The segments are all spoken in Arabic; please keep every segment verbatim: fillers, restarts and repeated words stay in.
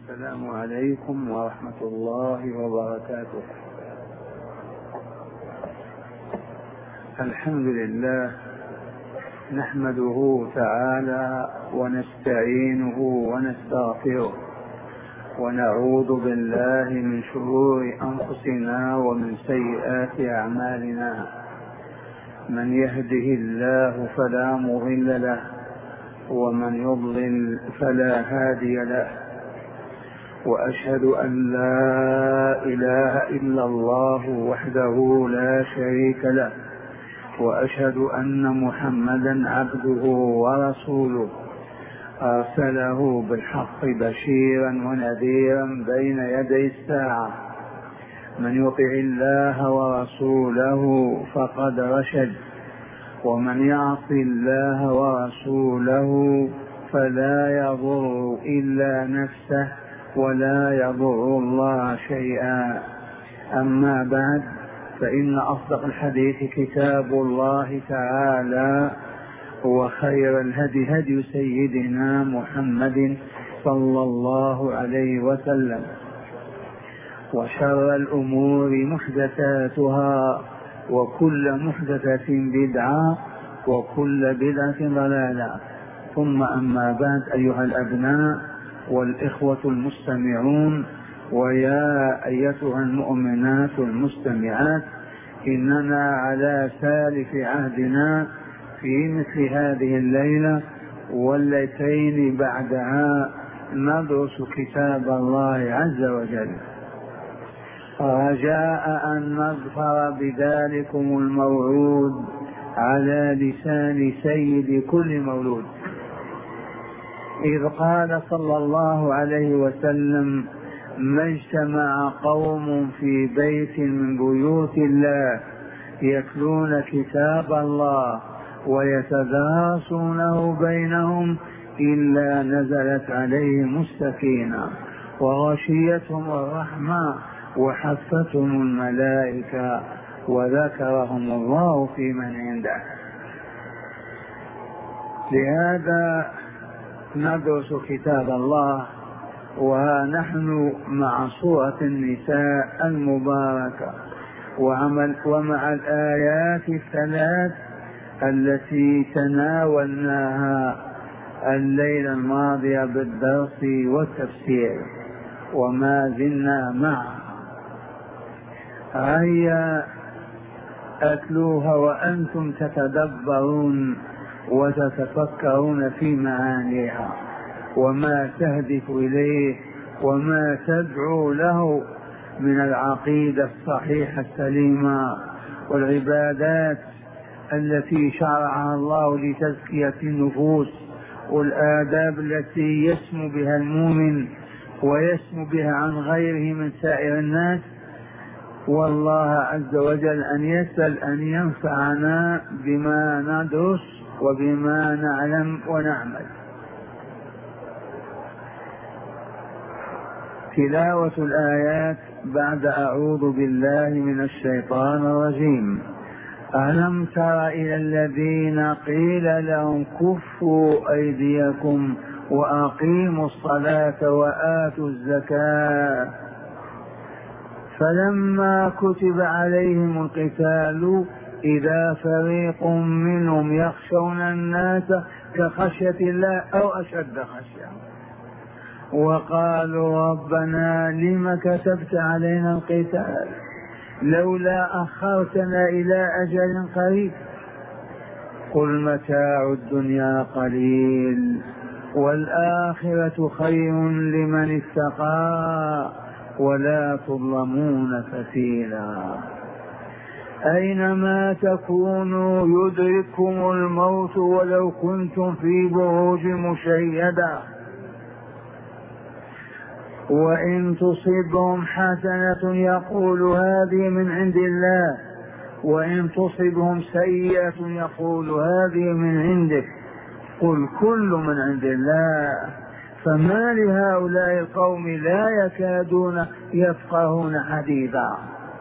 السلام عليكم ورحمة الله وبركاته. الحمد لله نحمده تعالى ونستعينه ونستغفره ونعوذ بالله من شرور أنفسنا ومن سيئات أعمالنا. من يهده الله فلا مضل له ومن يضلل فلا هادي له، وأشهد أن لا إله إلا الله وحده لا شريك له، وأشهد أن محمدا عبده ورسوله أرسله بالحق بشيرا ونذيرا بين يدي الساعة. من يطع الله ورسوله فقد رشد، ومن يعص الله ورسوله فلا يضر إلا نفسه ولا يضر الله شيئا. أما بعد، فإن أصدق الحديث كتاب الله تعالى، وخير الهدي هدي سيدنا محمد صلى الله عليه وسلم، وشر الأمور محدثاتها، وكل محدثة بدعة، وكل بدعة ضلالة. ثم أما بعد، أيها الأبناء والإخوة المستمعون، ويا أيتها المؤمنات المستمعات، إننا على سالف عهدنا في مثل هذه الليلة والليلتين بعدها ندرس كتاب الله عز وجل، رجاء أن نظفر بذلكم الموعود على لسان سيد كل مولود، إذ قال صلى الله عليه وسلم: ما اجتمع قوم في بيت من بيوت الله يتلون كتاب الله ويتدارسونه بينهم إلا نزلت عليهم السكينة وغشيتهم الرحمة وحفتهم الملائكة وذكرهم الله في من عنده. لهذا ندرس كتاب الله، ونحن مع سورة النساء المباركة وعمل ومع الآيات الثلاث التي تناولناها الليلة الماضية بالدرس والتفسير، وما زلنا معها. هيا أتلوها وأنتم تتدبرون وتتفكرون في معانيها وما تهدف إليه وما تدعو له من العقيدة الصحيحة السليمة والعبادات التي شرعها الله لتزكية النفوس، والآداب التي يسمو بها المؤمن ويسمو بها عن غيره من سائر الناس. والله عز وجل أن يسأل أن ينفعنا بما ندرس وبما نعلم ونعمل. تلاوة الآيات بعد أعوذ بالله من الشيطان الرجيم. ألم تر إلى الذين قيل لهم كفوا أيديكم وأقيموا الصلاة وآتوا الزكاة فلما كتب عليهم القتال إذا فريق منهم يخشون الناس كخشية الله أو أشد خشية وقالوا ربنا لم كتبت علينا القتال لولا أخرتنا إلى أجل قريب قل متاع الدنيا قليل والآخرة خير لمن اتقى ولا تظلمون فتيلا. أينما تكونوا يدرككم الموت ولو كنتم في بروج مشيدة وإن تصبهم حسنة يقول هذه من عند الله وإن تصبهم سيئة يقول هذه من عندك قل كل من عند الله. فما لهؤلاء القوم لا يكادون يفقهون حديثا.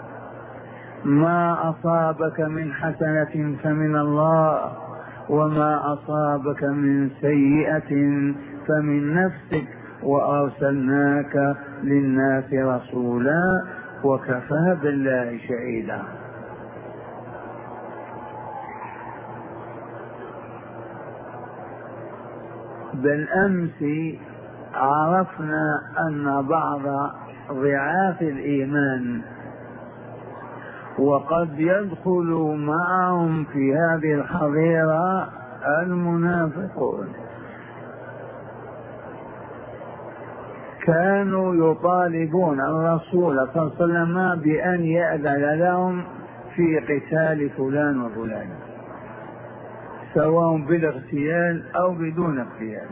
ما أصابك من حسنة فمن الله وما أصابك من سيئة فمن نفسك وأرسلناك للناس رسولا وكفى بالله شهيدا. بالأمس عرفنا أن بعض ضعاف الإيمان وقد يدخل معهم في هذه الحظيرة المنافقون كانوا يطالبون الرسول صلى الله عليه وسلم بأن يأذن لهم في قتال فلان وفلان سواء بالاغتيال أو بدون اغتيال،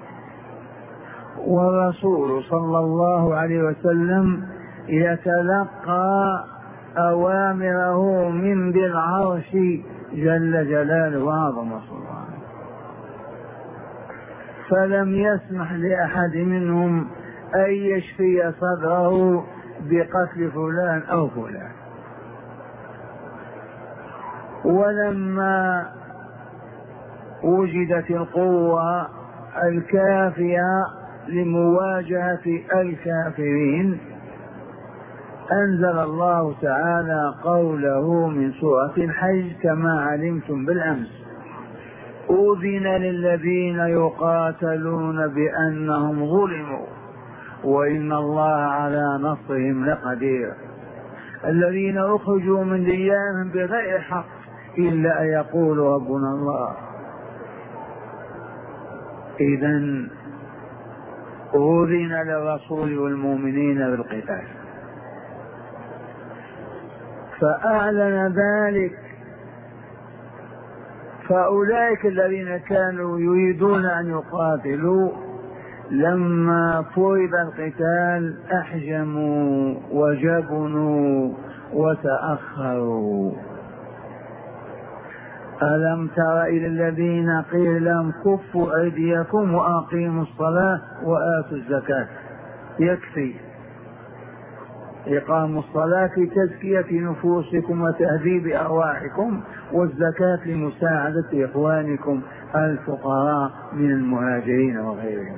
والرسول صلى الله عليه وسلم يتلقى أوامره من ذي العرش جل جلاله وعظم سلطانه، فلم يسمح لأحد منهم أن يشفي صدره بقتل فلان أو فلان. ولما وجدت القوة الكافية لمواجهة الكافرين أنزل الله تعالى قوله من سورة الحج كما علمتم بالأمس: أذن للذين يقاتلون بأنهم ظلموا وإن الله على نصرهم لقدير، الذين أخرجوا من ديارهم بغير حق إلا أن يقولوا ربنا الله. إذن أذن للرسول والمؤمنين بالقتال، فأعلن ذلك. فأولئك الذين كانوا يريدون أن يقاتلوا لما فرض القتال أحجموا وجبنوا وتأخروا. ألم تر إلى الذين قيل لهم كفوا أيديكم وأقيموا الصلاة وآتوا الزكاة؟ يكفي إقام الصلاة لتزكية نفوسكم وتهذيب أرواحكم، والزكاة لمساعدة إخوانكم الفقراء من المهاجرين وغيرهم.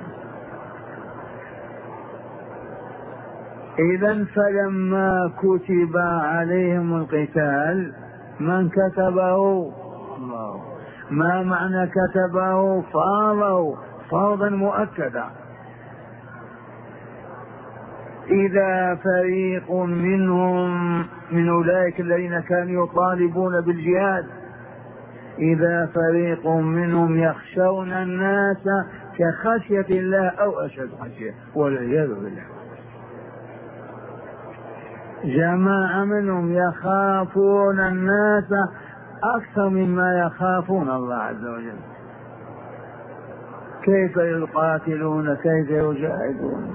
إذن فلما كتب عليهم القتال من كتبه؟ الله. ما معنى كتبه؟ فرضه فرضا مؤكدا. إذا فريق منهم من أولئك الذين كانوا يطالبون بالجهاد، إذا فريق منهم يخشون الناس كخشية الله أو أشد خشية والعياذ بالله، جماعة منهم يخافون الناس أكثر مما يخافون الله عز وجل. كيف يقاتلون؟ كيف يجاهدون؟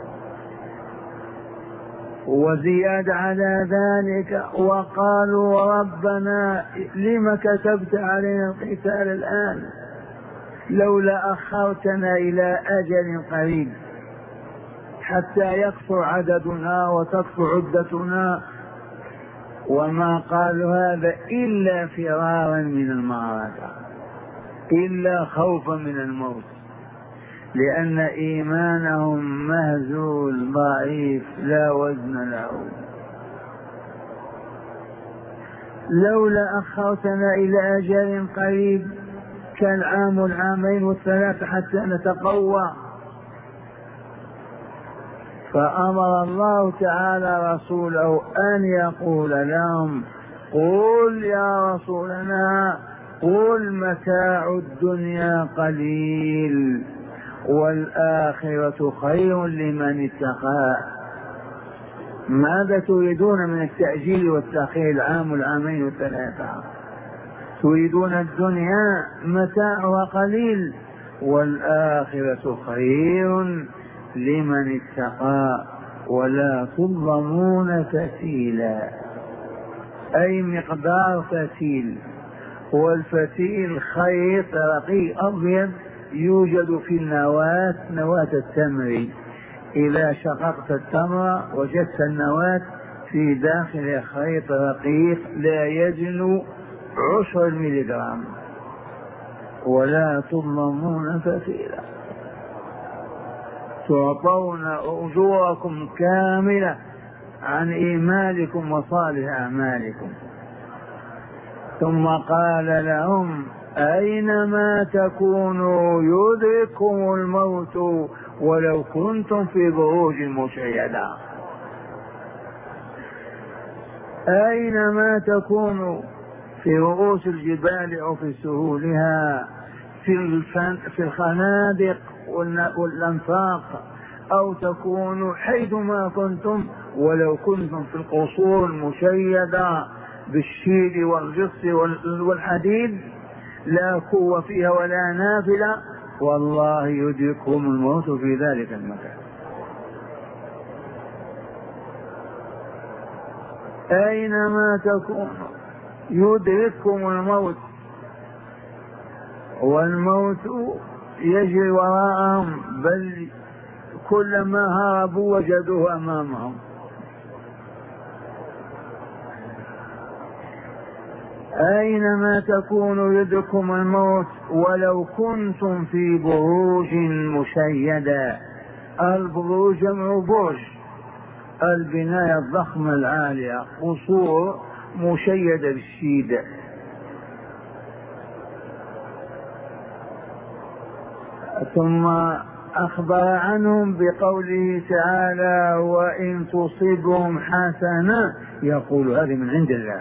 وزيادة على ذلك وقالوا ربنا لم كتبت علينا القتال الآن لولا أخرتنا إلى أجل قريب حتى يكثر عددنا وتكثر عدتنا. وما قالوا هذا إلا فرارا من المعركة، إلا خوفا من الموت، لأن إيمانهم مهزول ضعيف لا وزن له. لولا أخرتنا إلى أجل قريب كالعام العامين والثلاثة حتى نتقوى. فأمر الله تعالى رسوله أن يقول لهم: قل يا رسولنا قل متاع الدنيا قليل والآخرة خير لمن اتقى. ماذا تريدون من التأجيل والتأخير العام والعامين والثلاثة؟ تريدون الدنيا متاعها قليل والآخرة خير لمن اتقى ولا تظلمون فتيلا، أي مقدار فتيل. والفتيل خيط رقيق أبيض يوجد في النواة، نواة التمر. إذا شققت التمر وجدت النواة في داخل خيط رقيق لا يجل عشر ميليغرام. ولا تظلمون فتيلا. تعطون أجوركم كاملة عن إيمانكم وصالح أعمالكم. ثم قال لهم أينما تكونوا يدرككم الموت ولو كنتم في بروج مشيدة. أينما تكونوا، في رؤوس الجبال أو في سهولها، في الخنادق والأنفاق، أو تكونوا حيثما كنتم ولو كنتم في القصور المشيدة بالشيد والجص والحديد لا قوة فيها ولا نافلة، والله يدركهم الموت في ذلك المكان. أينما تكونوا يدرككم الموت، والموت يجري وراءهم، بل كلما هربوا وجدوه أمامهم. أينما تكونوا يدرككم الموت ولو كنتم في بروج مشيدة. البروج جمع برج، البناية الضخمة العالية، قصور مشيدة بالشيد. ثم أخبر عنهم بقوله تعالى وإن تصبهم حسنة يقول هذه من عند الله.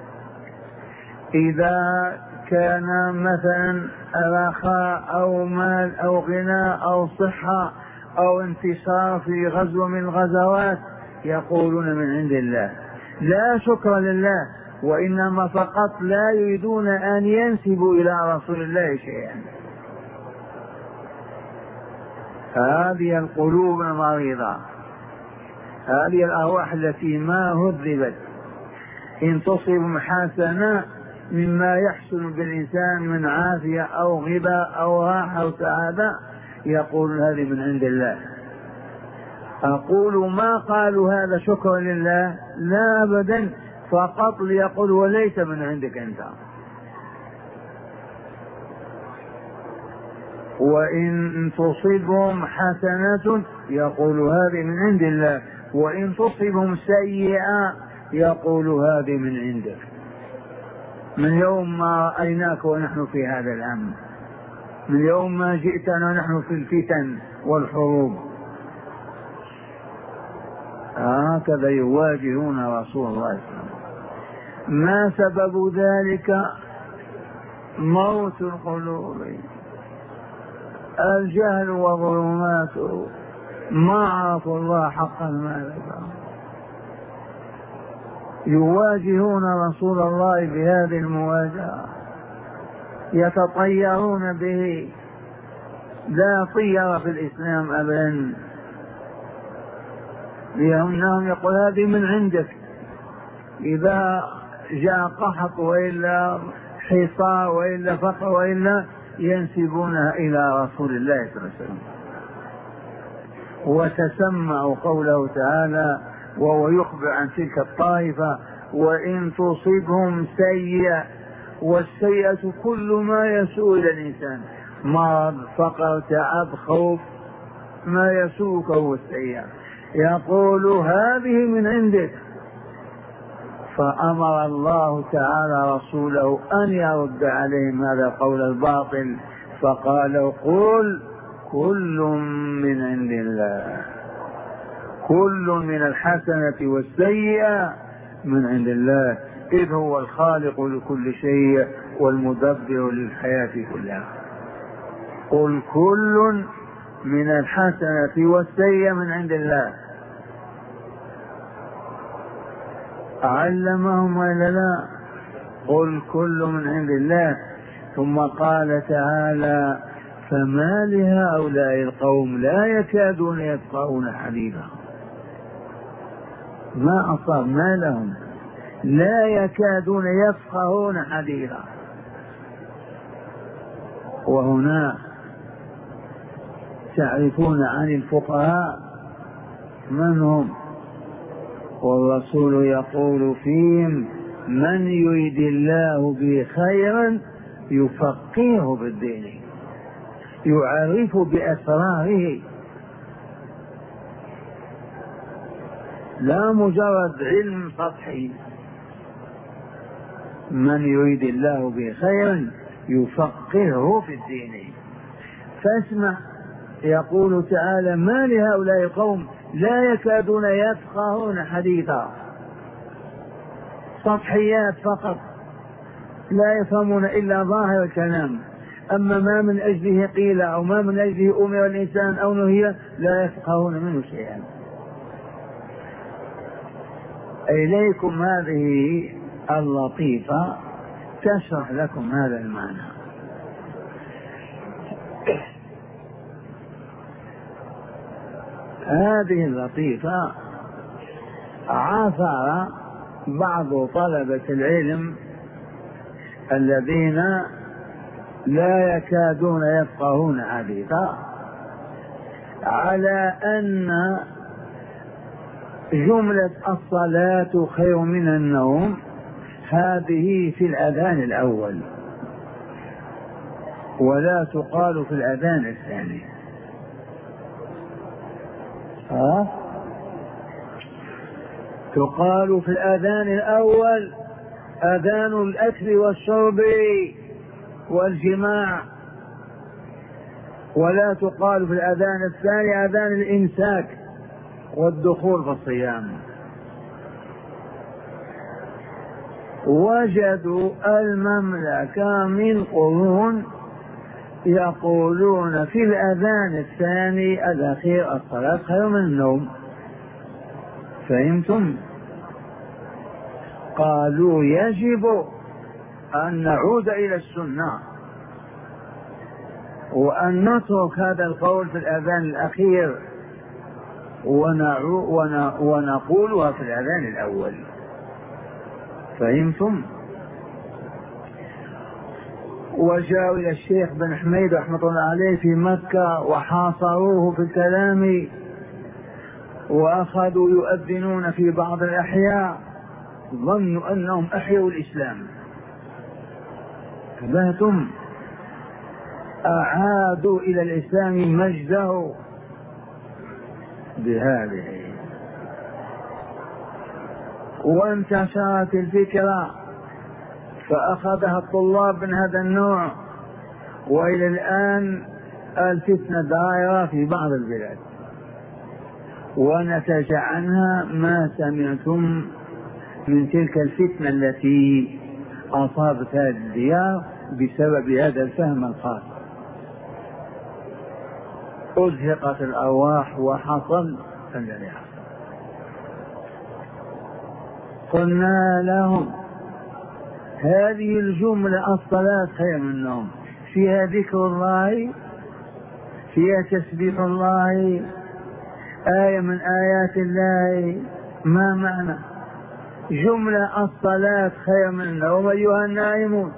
إذا كان مثلا رخاء أو مال أو غنى أو صحة أو انتصار في غزوة من الغزوات يقولون من عند الله، لا شكر لله، وإنما فقط لا يريدون أن ينسبوا إلى رسول الله شيئا. هذه القلوب المريضة، هذه الأرواح التي ما هذبت، إن تصب حسنة مما يحصل بالإنسان من عافية أو غبى أو راحة أو سعادة يقول هذه من عند الله. أقول ما قالوا هذا شكرا لله، لا أبدا، فقط ليقول وليس من عندك أنت. وإن تصيبهم حسنة يقول هذه من عند الله، وإن تصيبهم سيئة يقول هذه من عندك. من يوم ما رأيناك ونحن في هذا الأمر، من يوم ما جئتنا ونحن في الفتن والحروب، هكذا يواجهون رسول الله صلى الله عليه وسلم. ما سبب ذلك؟ موت القلوب، الجهل وظلماته، ما عرفوا الله حق المعرفة. يواجهون رسول الله بهذه المواجهة، يتطيرون به، لا طير في الإسلام أبدا، لأنهم يقول هذه من عندك. إذا جاء قحط وإلا حصار وإلا فقر وإلا ينسبونها إلى رسول الله صلى الله عليه وسلم. وتسمعوا قوله تعالى وهو يخبر عن تلك الطائفة وإن تصيبهم سيئة، والسيئة كل ما يسوء إلى الإنسان، مرض، فقر، تعب، خوف، ما يسوءك هو السيئة، يقول هذه من عندك. فأمر الله تعالى رسوله أن يرد عليهم هذا القول الباطل، فقال قل كل من عند الله، كل من الحسنة والسيئة من عند الله، إذ هو الخالق لكل شيء والمدبر للحياة كلها. قل كل من الحسنة والسيئة من عند الله. علمهم ولا لا؟ قل كل من عند الله. ثم قال تعالى فما لهؤلاء القوم لا يكادون يفقهون حديثا. ما أصاب ما لهم، لا يكادون يفقهون حديثا. وهنا تعرفون عن الفقهاء من هم، والرسول يقول فيهم من يريد الله به خيرا يفقهه بالدين، يعرف بأسراره لا مجرد علم سطحي. من يريد الله به خيرا يفقهه في الدين. فاسمع يقول تعالى: ما لهؤلاء القوم لا يكادون يفقهون حديثا. سطحيات فقط، لا يفهمون إلا ظاهر الكلام، أما ما من أجله قيل أو ما من أجله أمر الإنسان أو نهي لا يفقهون منه شيئا. إليكم هذه اللطيفة تشرح لكم هذا المعنى. هذه اللطيفة عثر بعض طلبة العلم الذين لا يكادون يفقهون حديثا على أن جملة الصلاة خير من النوم هذه في الأذان الأول، ولا تقال في الأذان الثاني. ها؟ تقال في الأذان الأول أذان الأكل والشرب والجماع، ولا تقال في الأذان الثاني أذان الإمساك والدخول في الصيام. وجدوا المملكة من قرون يقولون في الأذان الثاني الأخير الصلاة خير من النوم. فهمتم؟ قالوا يجب أن نعود إلى السنة وأن نترك هذا القول في الأذان الأخير ونقولها في الأذان الأول. فهمتم؟ وجاءوا إلى الشيخ بن حميد رحمة الله عليه في مكة وحاصروه في الكلام، وأخذوا يؤذنون في بعض الأحياء، ظنوا أنهم أحيوا الإسلام. فهمتم؟ أعادوا إلى الإسلام مجده بهذه. وانتشرت الفكرة فأخذها الطلاب من هذا النوع، وإلى الآن الفتنة دائرة في بعض البلاد، ونتج عنها ما سمعتم من تلك الفتنة التي أصابت هذه الديار بسبب هذا الفهم الخاطئ. أزهقت الأرواح وحصل الذي حصل. قلنا لهم هذه الجملة الصلاة خير من النوم فيها ذكر الله، فيها تسبيح الله، آية من آيات الله. ما معنى جملة الصلاة خير من النوم أيها النائمون؟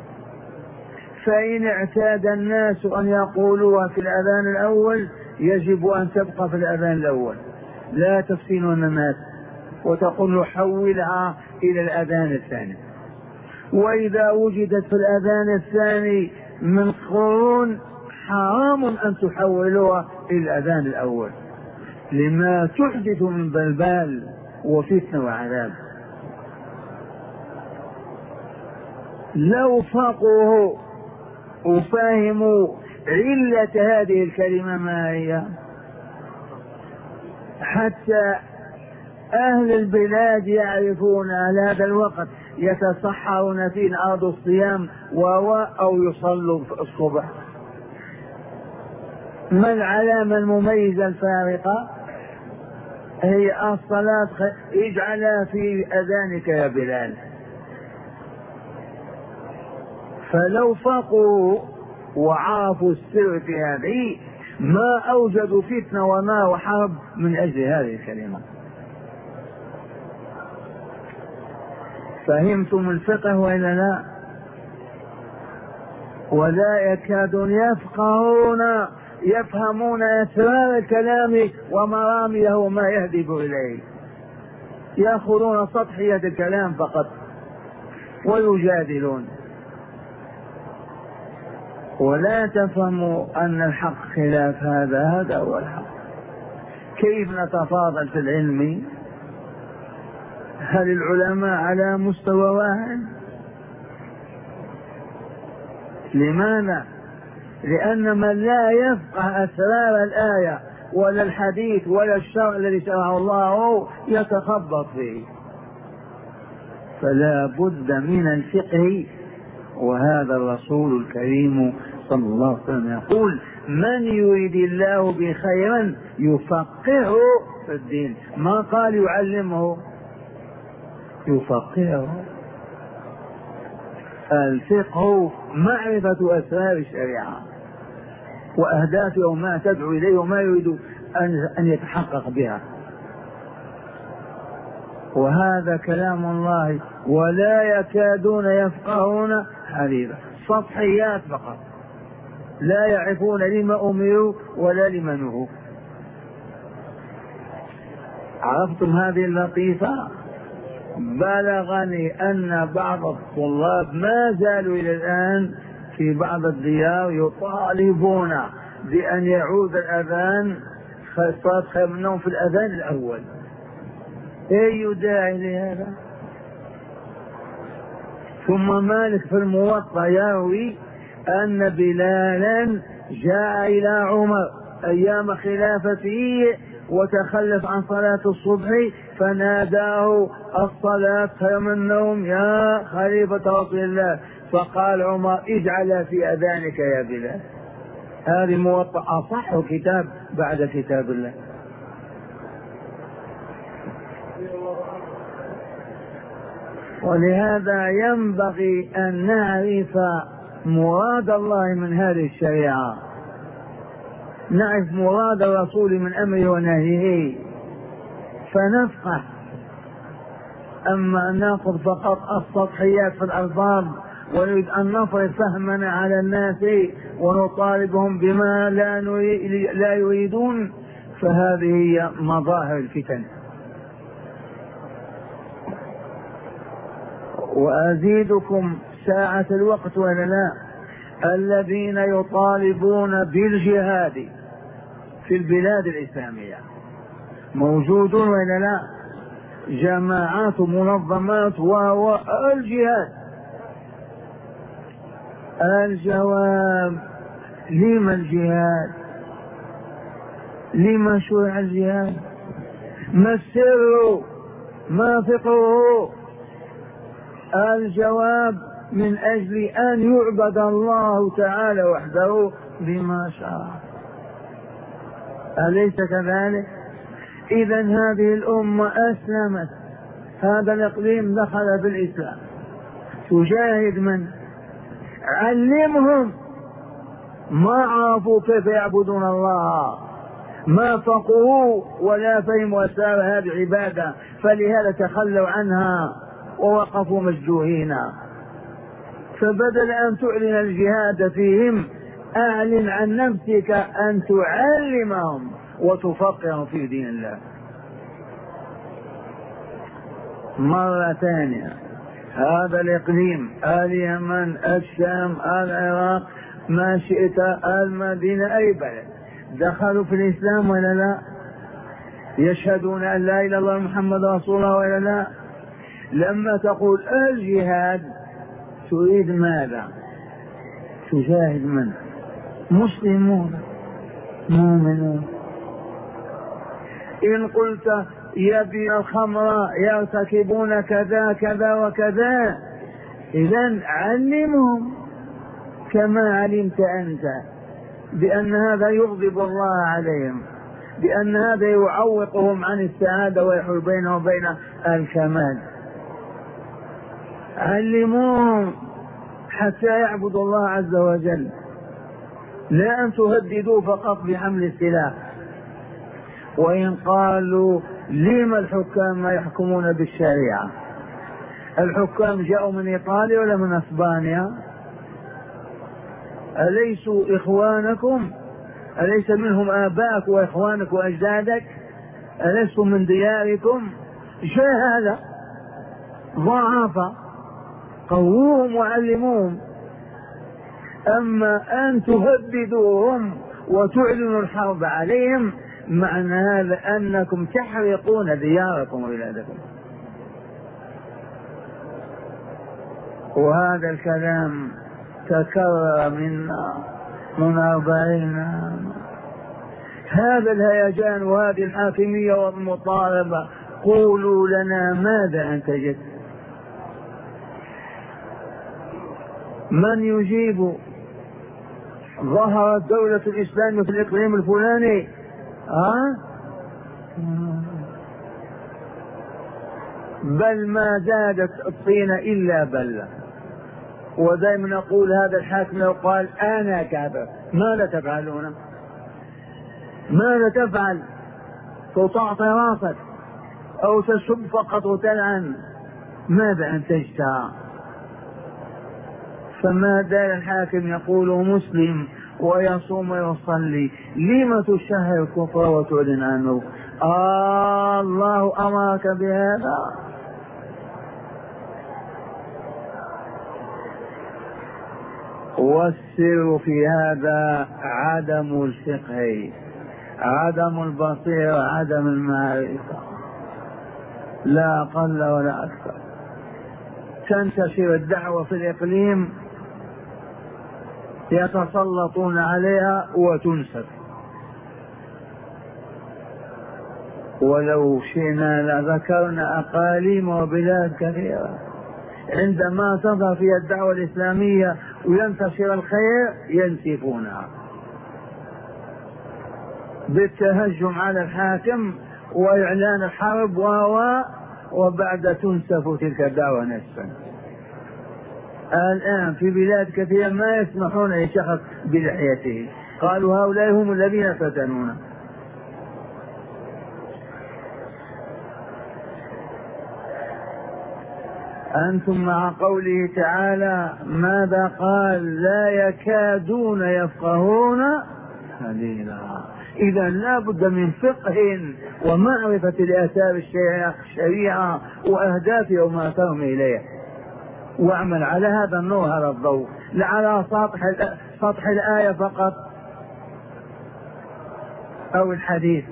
فإن اعتاد الناس أن يقولوها في الأذان الأول يجب أن تبقى في الأذان الأول، لا تفتنون الناس وتقول حولها إلى الأذان الثاني. وإذا وجدت في الأذان الثاني من قرون حرام أن تحولوها إلى الأذان الأول، لما تحدث من بلبال وفتنة وعذاب. لو فقهوا وفهموا علة هذه الكلمة ما هي، حتى أهل البلاد يعرفون على هذا الوقت يتصحرون في أرض الصيام وهو أو يصلوا الصبح. ما العلامة المميزة الفارقة؟ هي الصلاة اجعلها في أذانك يا بلال. فلو فقوا وعرفوا السر في هذه ما أوجدوا فتنة وما وحرب من أجل هذه الكلمة. فهمتم الفقه وإلا لا؟ ولا يكادون يفقهون يفهمون أسرار الكلام ومراميه وما يهدف إليه، يأخذون سطحية الكلام فقط ويجادلون، ولا تفهموا أن الحق خلاف هذا. هذا هو الحق. كيف نتفاضل في العلم هل العلماء على مستوى واحد؟ لماذا؟ لأن من لا يفقه أسرار الآية ولا الحديث ولا الشرع الذي شرعه الله يتخبط فيه، فلا بد من الفقه. وهذا الرسول الكريم صلى الله عليه وسلم يقول: من يريد الله بخيرا يفقهه في الدين. ما قال يعلمه، يفقهه. الفقه معرفة أسرار الشريعة وأهدافها وما تدعو إليه وما يريد أن يتحقق بها. وهذا كلام الله: ولا يكادون يفقهون حديثا. سطحيات فقط، لا يعرفون لما أمروا ولا لما نهوا. عرفتم هذه اللطيفة؟ بلغني أن بعض الطلاب ما زالوا إلى الآن في بعض الديار يطالبون بأن يعود الأذان، صار خير منهم في الأذان الأول. أي داعي لهذا؟ ثم مالك في الموطأ يروي أن بلالا جاء إلى عمر أيام خلافته وتخلف عن صلاة الصبح فناداه: الصلاة خير من النوم يا خليفة رسول الله. فقال عمر: اجعل في أذانك يا بلال. هذه موطأ أصح كتاب بعد كتاب الله. ولهذا ينبغي أن نعرف مراد الله من هذه الشريعة، نعرف مراد الرسول من أمره ونهيه فنفقه. أما أن نأخذ فقط السطحيات في الألفاظ ونريد أن نفرض فهمنا على الناس ونطالبهم بما لا, لا يريدون، فهذه هي مظاهر الفتن. وأزيدكم ساعة الوقت ولا لا، الذين يطالبون بالجهاد في البلاد الإسلامية موجودون ولا لا؟ جماعات ومنظمات وهو الجهاد. الجواب: لما الجهاد؟ لما شرع الجهاد؟ ما السر؟ ما فقهه؟ الجواب: من أجل أن يعبد الله تعالى وحده بما شاء. أليس كذلك؟ إذا هذه الأمة أسلمت، هذا الإقليم دخل بالإسلام. تجاهد من؟ علمهم. ما عرفوا كيف يعبدون الله، ما فقهوا ولا فهموا أسرار هذه العبادة، فلهذا تخلوا عنها ووقفوا مسجوهين. فبدل أن تعلن الجهاد فيهم أعلن عن نفسك أن تعلمهم وتفقههم في دين الله. مرة ثانية، هذا الإقليم، اليمن، الشام، العراق، ما شئت، المدينة، أي بلد، دخلوا في الإسلام ولا لا؟ يشهدون أن لا إله إلا الله محمد رسول الله ولا لا؟ لما تقول الجهاد تريد ماذا؟ تجاهد من؟ مسلمون مؤمنون. إن قلت يبيع الخمر يرتكبون كذا كذا وكذا، إذن علمهم كما علمت أنت بأن هذا يغضب الله عليهم، بأن هذا يعوقهم عن السعادة ويحول بينهم وبين الكمال. علموهم حتى يعبدوا الله عز وجل، لا أن تهددوا فقط بحمل السلاح. وإن قالوا لما الحكام ما يحكمون بالشريعة؟ الحكام جاءوا من إيطاليا ولا من أسبانيا؟ أليسوا إخوانكم؟ أليس منهم آبائك وإخوانك وأجدادك؟ أليسوا من دياركم؟ شيء هذا ضعاف، قووهم وعلموهم. أما أن تهددوهم وتعلنوا الحرب عليهم، معنى هذا أنكم تحرقون دياركم وبلادكم. وهذا الكلام تكرر منا من أربعين عام. هذا الهيجان وهذه الحاكمية والمطالبة، قولوا لنا ماذا أنتجت؟ من يجيب؟ ظهرت دولة الإسلام في الإقليم الفلاني، ها؟ بل ما زادت الطين إلا بلة. ودائما نقول هذا الحاكم لو قال أنا كافر ماذا تفعلون؟ ماذا تفعل؟ تطعطي راسك أو تسب فقط وتلعن؟ ماذا أنتجت؟ فما دام الحاكم يقول مسلم ويصوم ويصلي، لم تشهر الكفر وتعلن عنه؟ آه الله أمرك بهذا. والسر في هذا عدم الفقه، عدم البصيرة، عدم المعرفة، لا أقل ولا أكثر. تنتشر الدعوة في الإقليم، يتسلطون عليها وتنسف. ولو شئنا لذكرنا أقاليم وبلاد كثيرة عندما تظهر فيها الدعوة الإسلامية وينتشر الخير ينسفونها بالتهجم على الحاكم وإعلان الحرب وهو وبعد تنسف تلك الدعوة نسفا. الآن في بلاد كثيرة ما يسمحون لشخص بلحيته، قالوا هؤلاء هم الذين فتنونا. أنتم مع قوله تعالى ماذا قال؟ لا يكادون يفقهون حديثا. إذا لا بد من فقه ومعرفة لآثار الشريعة وأهدافها وما ترمي إليه، واعمل على هذا النور، هذا الضوء، لا على سطح سطح الآية فقط أو الحديث.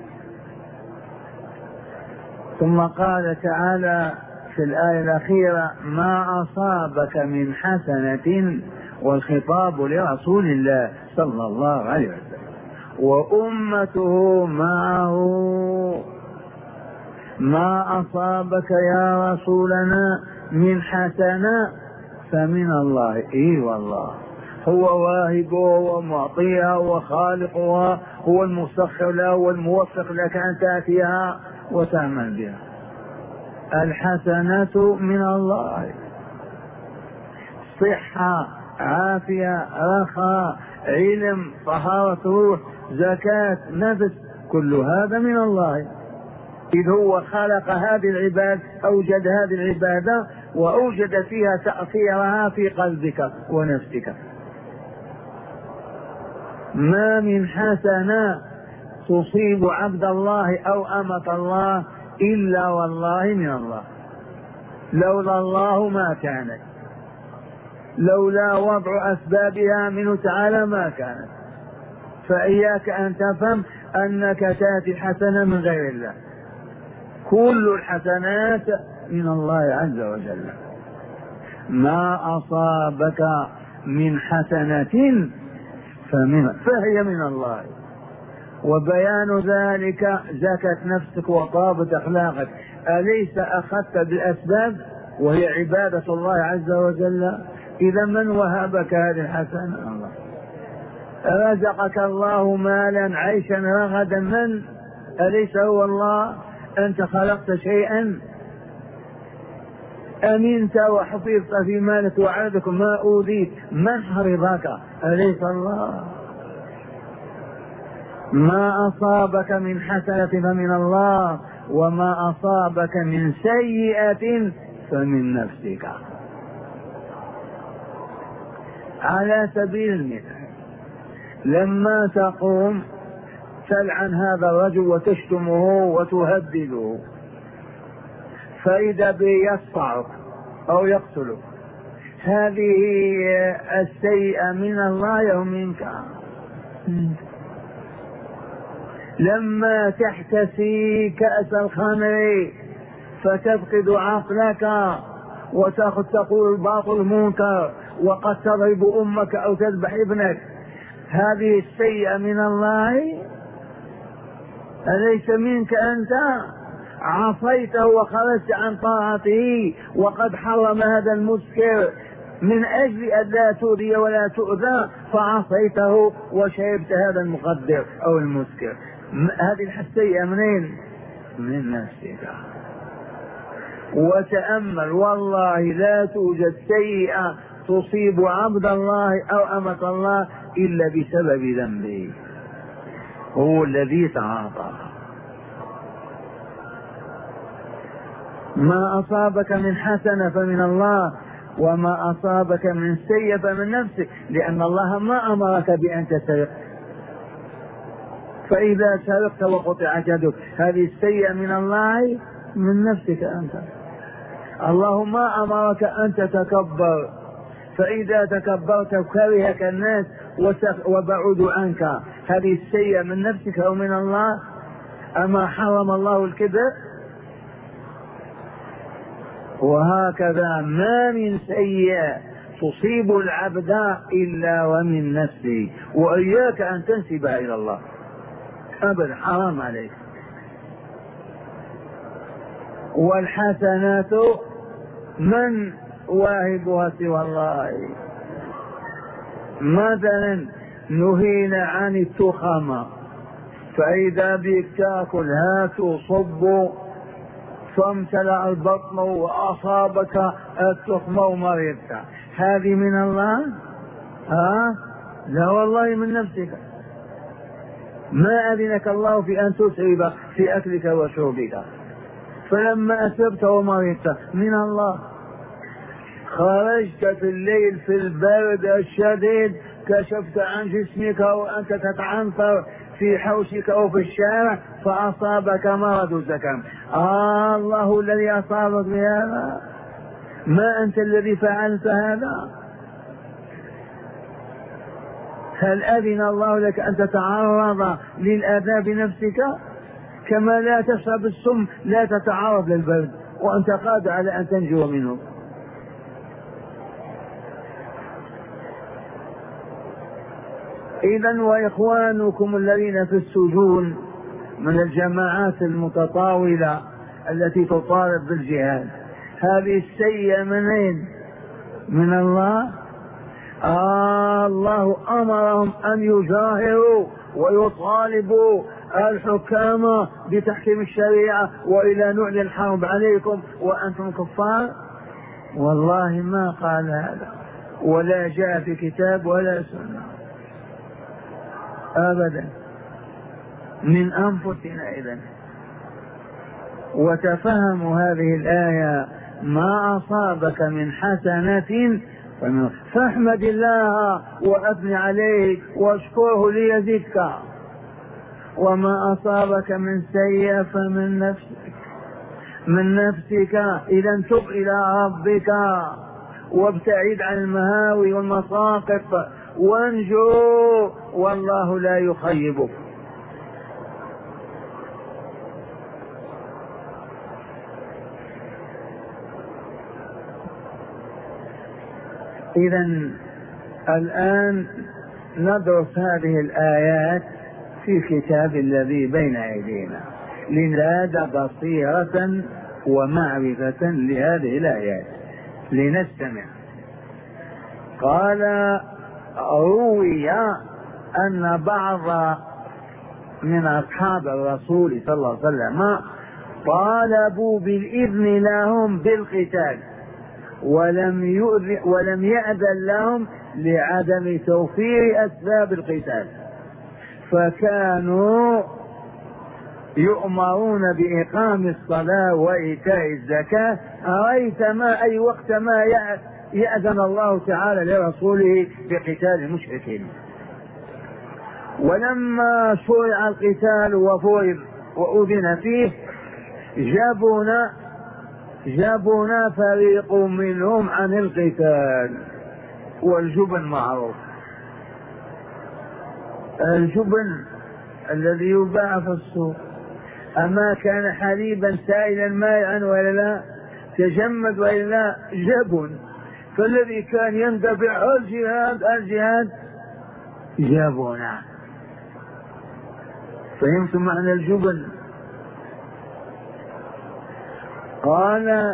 ثم قال تعالى في الآية الأخيرة ما أصابك من حسنة، والخطاب لرسول الله صلى الله عليه وسلم وأمته معه. ما أصابك يا رسولنا من حسنة فمن الله. إيه والله هو واهبها ومعطيها وخالقها، هو المسخر لها والموفق لك أن تأتيها وتعمل بها. الحسنة من الله، صحة، عافية، رخاء، علم، طهارة روح، زكاة نفس، كل هذا من الله. إذ هو خلق هذه العباد، أوجد هذه العبادة وأوجد فيها تأثيرها في قلبك ونفسك. ما من حسنة تصيب عبد الله أو أمة الله إلا والله من الله. لولا الله ما كانت، لولا وضع أسبابها منه تعالى ما كانت. فإياك أن تفهم أنك تأتي حسنة من غير الله، كل الحسنات من الله عز وجل. ما أصابك من حسنة فمن فهي من الله. وبيان ذلك زكت نفسك وطابت أخلاقك. أليس أخذت بالأسباب وهي عبادة الله عز وجل؟ إذا من وهبك هذه الحسنة؟ الله. رزقك الله مالا عيشا رغدا، من؟ أليس هو الله؟ أنت خلقت شيئا؟ أمنت وحفظت في مالك وعدك ما أوذيت، من حرضك؟ أليس الله؟ ما أصابك من حسنة فمن الله، وما أصابك من سيئة فمن نفسك. على سبيل المثال، لما تقوم تلعن هذا الرجل وتشتمه وتهدده، فإذا به يقطعك أو يقتلك، هذه السيئة من الله أو منك؟ لما تحتسي كأس الخمر فتفقد عقلك وتأخذ تقول الباطل منكر وقد تضرب أمك أو تذبح ابنك، هذه السيئة من الله؟ أليس منك أنت؟ عصيته وخرجت عن طاعته وقد حرم هذا المسكر من أجل أن لا تؤذي ولا تؤذى، فعصيته وشربت هذا المخدر أو المسكر. هذه السيئة منين؟ من نفسك. وتأمل والله لا توجد سيئة تصيب عبد الله أو أمة الله إلا بسبب ذنبه، هو الذي تعاطى. ما أصابك من حسنة فمن الله، وما أصابك من سيئة فمن نفسك، لأن الله ما أمرك بأن تسرق، فإذا سرقت وقطعت يدك هذه السيئة من الله؟ من نفسك أنت. الله ما أمرك أن تتكبر، فإذا تكبرت كرهك الناس وبعدوا عنك، هذه السيئة من نفسك أو من الله؟ أما حرم الله الكبر؟ وهكذا ما من سيئة تصيب العبد إلا ومن نفسه، وإياك أن تنسبها إلى الله أبدا، حرام عليك. والحسنات من واهبها سوى الله؟ مثلا نهينا عن التخمة، فإذا بك تأكل هاتوا صبوا فامتلأ البطن وأصابك التخمة ومرضت، هذه من الله؟ ها؟ لا والله من نفسك. ما أذنك الله في أن تسرب في أكلك وشربك، فلما أسربت ومرضت من الله. خرجت في الليل في البرد الشديد، كشفت عن جسمك وأنت تتعنطر في حوشك أو في الشارع فأصابك مرض الزكام، آه الله الذي أصابك بهذا؟ ما أنت الذي فعلت هذا؟ هل أذن الله لك أن تتعرض للأذى بنفسك؟ كما لا تشرب السم لا تتعرض للبرد وأنت قادر على أن تنجو منه. إذن وإخوانكم الذين في السجون من الجماعات المتطاولة التي تطالب بالجهاد، هذه السيئة منين؟ من الله؟ آه الله أمرهم أن يجاهروا ويطالبوا الحكام بتحكيم الشريعة وإلى نعلن الحرب عليكم وأنتم كفار. والله ما قال هذا ولا جاء في كتاب ولا سنة أبدا، من أنفسنا. إذن وتفهموا هذه الآية، ما أصابك من حسنة فاحمد الله وأثني عليه واشكره ليزدك، وما أصابك من سيئة فمن نفسك من نفسك. إذا تب إلى ربك وابتعد عن المهاوي والمساقط وانجو، والله لا يخيبك. إذن الآن ندرس هذه الآيات في كتاب الذي بين أيدينا لنزداد بصيرة ومعرفة لهذه الآيات. لنستمع. قال روي أن بعض من أصحاب الرسول صلى الله عليه وسلم طالبوا بالإذن لهم بالقتال ولم يؤذن ولم يأذن لهم لعدم توفير أسباب القتال، فكانوا يؤمرون بإقام الصلاة وإيتاء الزكاة أريت ما أي وقت ما يأذن الله تعالى لرسوله بقتال المشركين. ولما شرع القتال وفرض وأذن فيه جابونا جابونا فريق منهم عن القتال، والجبن معروف، الجبن الذي يباع في السوق، أما كان حليبا سائلا مائعا ولا لا؟ تجمد وإلا جبن. فالذي كان يندفع الجهاد الجهاد جبنا. فهمتم معنى الجبن؟ قال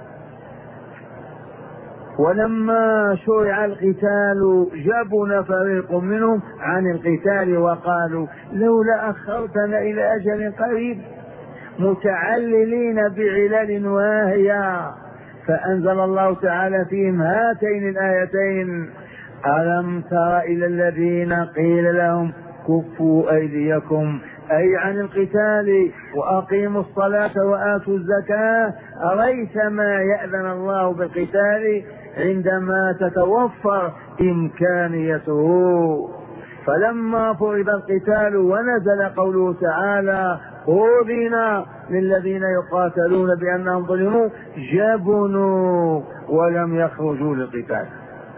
ولما شرع القتال جبن فريق منهم عن القتال وقالوا لولا أخرتنا إلى أجل قريب، متعللين بعلل واهية. فأنزل الله تعالى فيهم هاتين الآيتين: ألم تر إلى الذين قيل لهم كفوا أيديكم، أي عن القتال، وأقيموا الصلاة وآتوا الزكاة، أليس ما يأذن الله بالقتال عندما تتوفر إمكانيته؟ فلما فرض القتال ونزل قوله تعالى أذن للذين يقاتلون بأنهم ظلموا جبنوا ولم يخرجوا للقتال،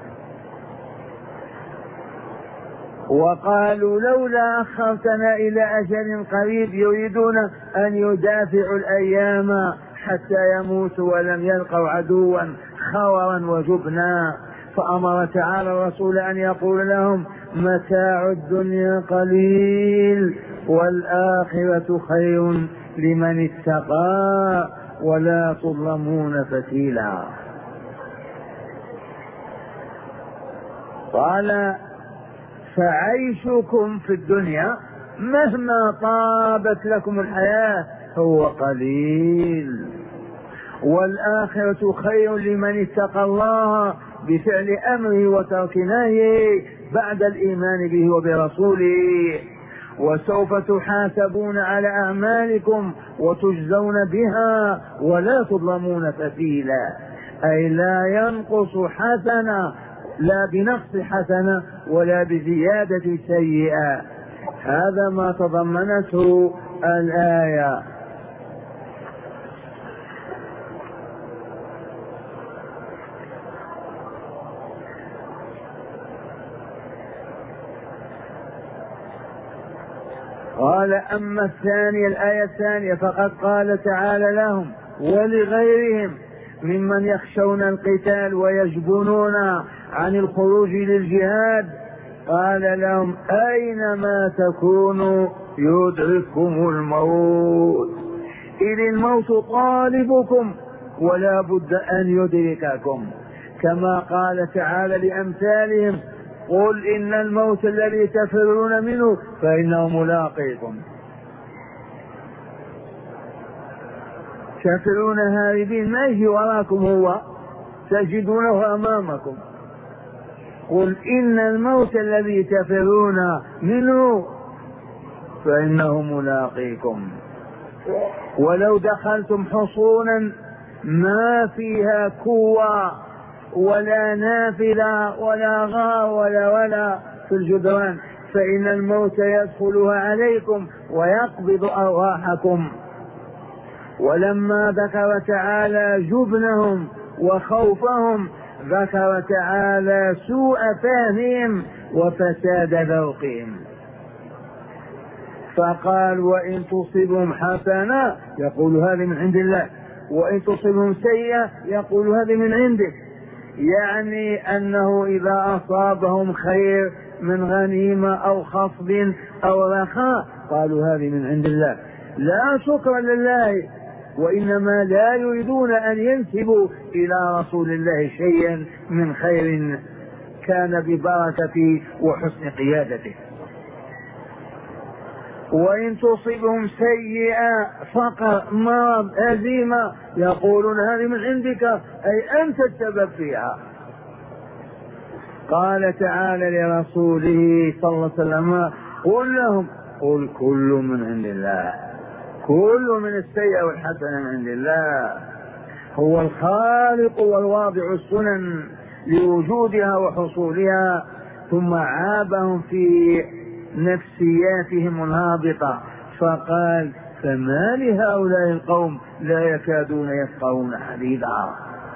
وقالوا لولا أخرتنا إلى أجل قريب، يريدون أن يدافعوا الأيام حتى يموتوا ولم يلقوا عدوا خورا وجبنا. فأمر تعالى الرسول أن يقول لهم متاع الدنيا قليل والآخرة خير لمن اتقى ولا تظلمون فتيلا. قال فعيشكم في الدنيا مهما طابت لكم الحياة هو قليل، والآخرة خير لمن اتقى الله بفعل أمره وترك نهيه بعد الإيمان به وبرسوله، وسوف تحاسبون على أعمالكم وتجزون بها ولا تظلمون فتيلا، أي لا ينقص حسنة، لا بنقص حسنة ولا بزيادة سيئة. هذا ما تضمنته الآية. قال أما الثانية، الآية الثانية، فقد قال تعالى لهم ولغيرهم ممن يخشون القتال ويجبنون عن الخروج للجهاد، قال لهم أينما تكونوا يدرككم الموت، إذ الموت طالبكم ولا بد أن يدرككم، كما قال تعالى لأمثالهم قل إن الموت الذي تفرون منه فإنه ملاقيكم، تفرون هاربين ما يجي وراكم، هو تجدونه أمامكم. قل إن الموت الذي تفرون منه فإنه ملاقيكم، ولو دخلتم حصونا ما فيها قوة ولا نافذة ولا غار ولا ولا في الجدران فإن الموت يدخلها عليكم ويقبض أرواحكم. ولما ذكر تعالى جبنهم وخوفهم ذكر تعالى سوء فهمهم وفساد ذوقهم، فقال وإن تصبهم حسنة يقول هذه من عند الله، وإن تصبهم سيئة يقول هذه من عندك، يعني أنه إذا أصابهم خير من غنيمة أو خصب أو رخاء قالوا هذه من عند الله، لا شكرا لله، وإنما لا يريدون أن ينسبوا إلى رسول الله شيئا من خير كان ببركته وحسن قيادته. وإن تصبهم سيئة فقر مرض هزيمة يقولون هذه من عندك، أي أنت السبب فيها. قال تعالى لرسوله صلى الله عليه وسلم قل لهم قل كل من عند الله، كل من السيئة والحسنة من عند الله، هو الخالق والواضع السنن لوجودها وحصولها. ثم عابهم في نفسياتهم الهابطة فقال فما لهؤلاء القوم لا يكادون يفقهون حديثا.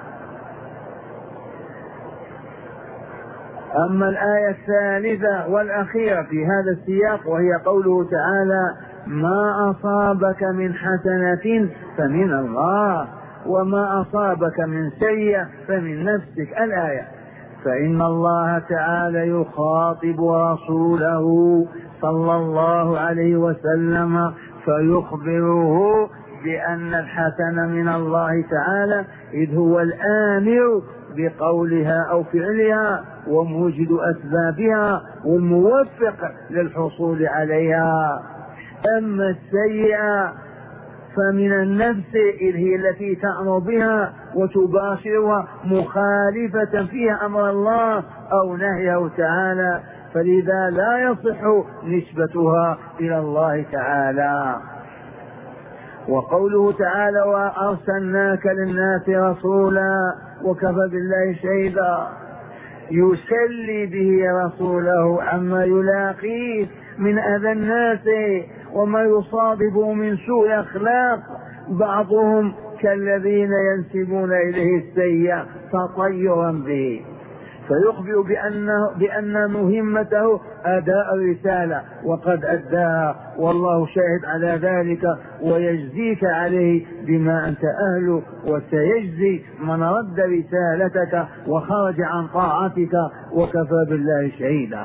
أما الآية الثالثة والأخيرة في هذا السياق وهي قوله تعالى ما أصابك من حسنة فمن الله وما أصابك من سيئة فمن نفسك الآية. فإن الله تعالى يخاطب رسوله صلى الله عليه وسلم فيخبره بأن الحسن من الله تعالى، إذ هو الآمر بقولها أو فعلها وموجد أسبابها والموفق للحصول عليها. أما السيئة فمن النفس، إذ هي التي تأمر بها وتباشرها مخالفة فيها أمر الله أو نهيه تعالى، فلذا لا يصح نسبتها إلى الله تعالى. وقوله تعالى وأرسلناك للناس رسولا وكفى بالله شهيدا، يسلي به رسوله عما يلاقيه من أذى الناس وما يصادفه من سوء أخلاق، بعضهم كالذين ينسبون إليه السيئة تطيرا به، فيخبر بأنه بأن مهمته أداء الرسالة وقد أداها، والله شاهد على ذلك ويجزيك عليه بما أنت أهله، وسيجزي من رد رسالتك وخرج عن طاعتك وكفى بالله شهيدا.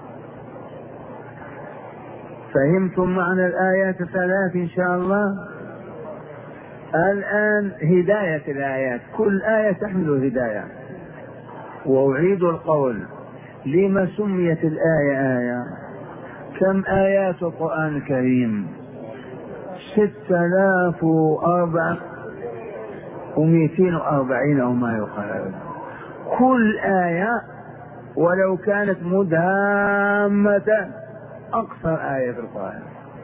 فهمتم معنى الآيات الثلاث إن شاء الله؟ الآن هداية الآيات، كل آية تحمل هداية. وأعيد القول، لما سميت الآية آية؟ كم آيات القرآن الكريم؟ ستة آلاف وأربعة ومئتين وأربعين أو ما يقال. كل آية ولو كانت مدهامة، أقصر آية في القرآن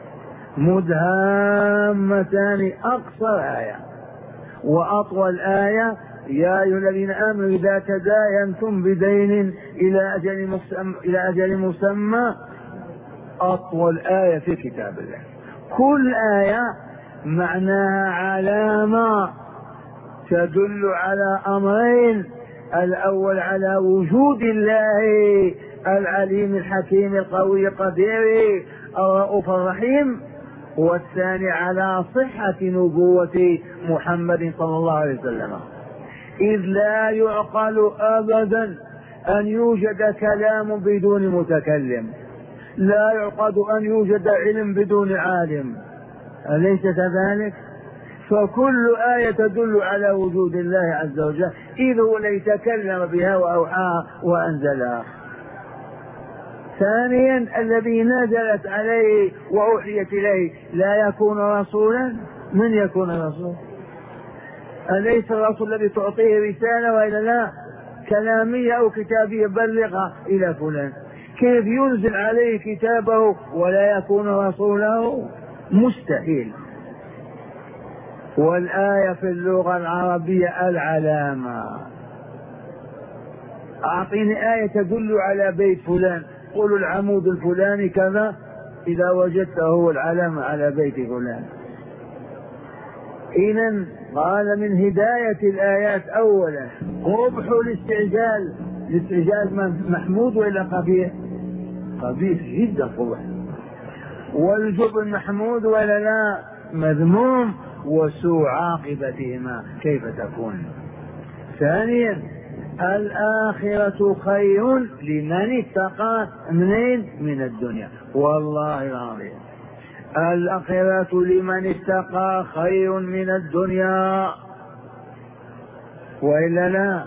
مدهامتان أقصر آية، وأطول آية يا أيها الذين آمنوا إذا تداينتم بدين إلى أجل مسمى, إلى أجل مسمى أطول آية في كتاب الله. كل آية معناها علامة تدل على أمرين: الأول على وجود الله العليم الحكيم القوي القدير الرؤوف الرحيم، والثاني على صحة نبوة محمد صلى الله عليه وسلم، إذ لا يعقل أبدا أن يوجد كلام بدون متكلم، لا يعقد أن يوجد علم بدون عالم، أليس كذلك؟ فكل آية تدل على وجود الله عز وجل، إذ هو ليتكلم بها وأوحاها وأنزلها. ثانيا الذي نزلت عليه وأوحيت إليه لا يكون رسولا. من يكون رسول؟ أليس الرسول الذي تعطيه رسالة وإلا لا كلامية أو كتابية بلغها إلى فلان؟ كيف ينزل عليه كتابه ولا يكون رسوله؟ مستحيل. والآية في اللغة العربية العلامة. أعطيني آية تدل على بيت فلان، قل العمود الفلاني كذا، إذا وجدته هو العلامة على بيت فلان. إذن قال من هداية الآيات أولا قبح الاستعجال. الاستعجال محمود وإلا قبيح؟ قبيح جدا قبح. والجبن محمود ولا لا؟ مذموم. وسوء عاقبتهما كيف تكون؟ ثانيا الآخرة خير لمن اتقى. منين؟ من الدنيا. والله العظيم الآخرة لمن اتقى خير من الدنيا وإلا لا؟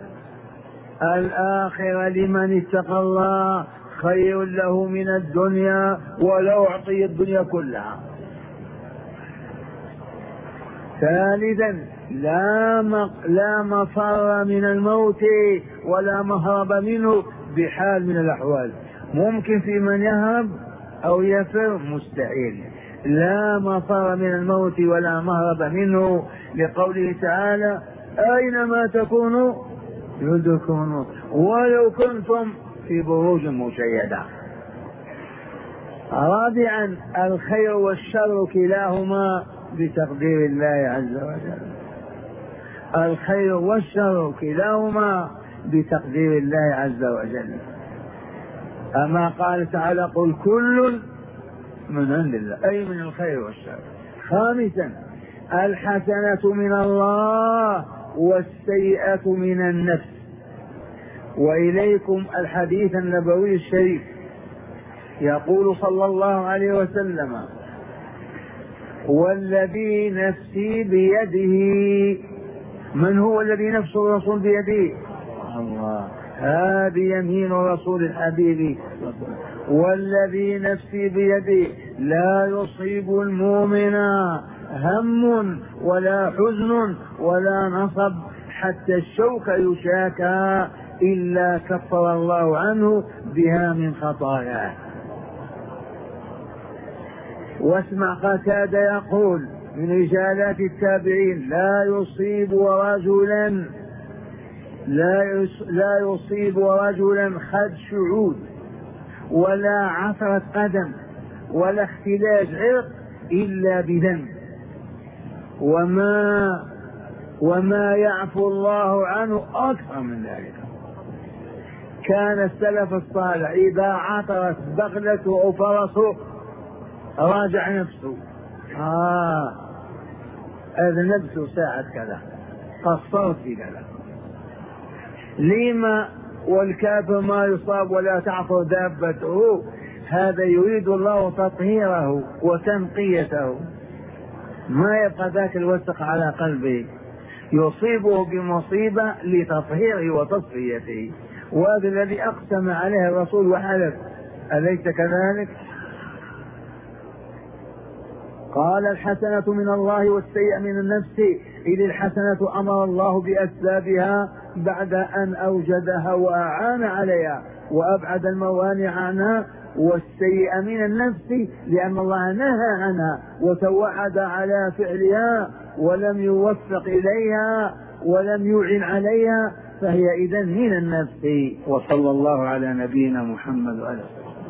الآخرة لمن اتقى الله خير له من الدنيا ولو أعطي الدنيا كلها. ثالثا لا لا مفر من الموت ولا مهرب منه بحال من الأحوال. ممكن في من يهرب أو يفر، مستحيل. لا مفر من الموت ولا مهرب منه، لقوله تعالى أينما تكونوا يدرككم الموت ولو كنتم في بروج مشيدة. رابعا الخير والشر كلاهما بتقدير الله عز وجل. الخير والشر كلاهما بتقدير الله عز وجل. أما قال تعالى قل كل من عند الله، أي من الخير والشر. خامسا الحسنة من الله والسيئة من النفس. وإليكم الحديث النبوي الشريف، يقول صلى الله عليه وسلم: والذي نفسي بيده. من هو الذي نفس الرسول بيده؟ الله. هذه يمين رسول الحبيب. والذي نفسي بيده لا يصيب المؤمن هم ولا حزن ولا نصب حتى الشوك يشاكى إلا كفر الله عنه بها من خطاياه. واسمع قتادة يقول من رجالات التابعين: لا يصيب رجلا لا لا يصيب رجلا خد شعود ولا عثرة قدم ولا اختلاج عرق إلا بذنب، وما وما يعفو الله عنه أكثر من ذلك. كان السلف الصالح إذا عثرت بغلته أو فرسه راجع نفسه، آه أذنبت ساعة كذا، قصرت في كذا. لما والكافر ما يصاب ولا تعفر دابته؟ هذا يريد الله تطهيره وتنقيته، ما يبقى ذاك الوسخ على قلبه، يصيبه بمصيبة لتطهيره وتصفيته. وهذا الذي أقسم عليه الرسول وحلف، أليس كذلك؟ قال: الحسنة من الله والسيئة من النفس، إذ الحسنة أمر الله بأسبابها بعد أن أوجدها وأعان عليها وأبعد الموانع عنها، والسيئة من النفس لأن الله نهى عنها وتوعد على فعلها ولم يوفق إليها ولم يعن عليها، فهي إذن من النفس. وصلى الله على نبينا محمد وآله.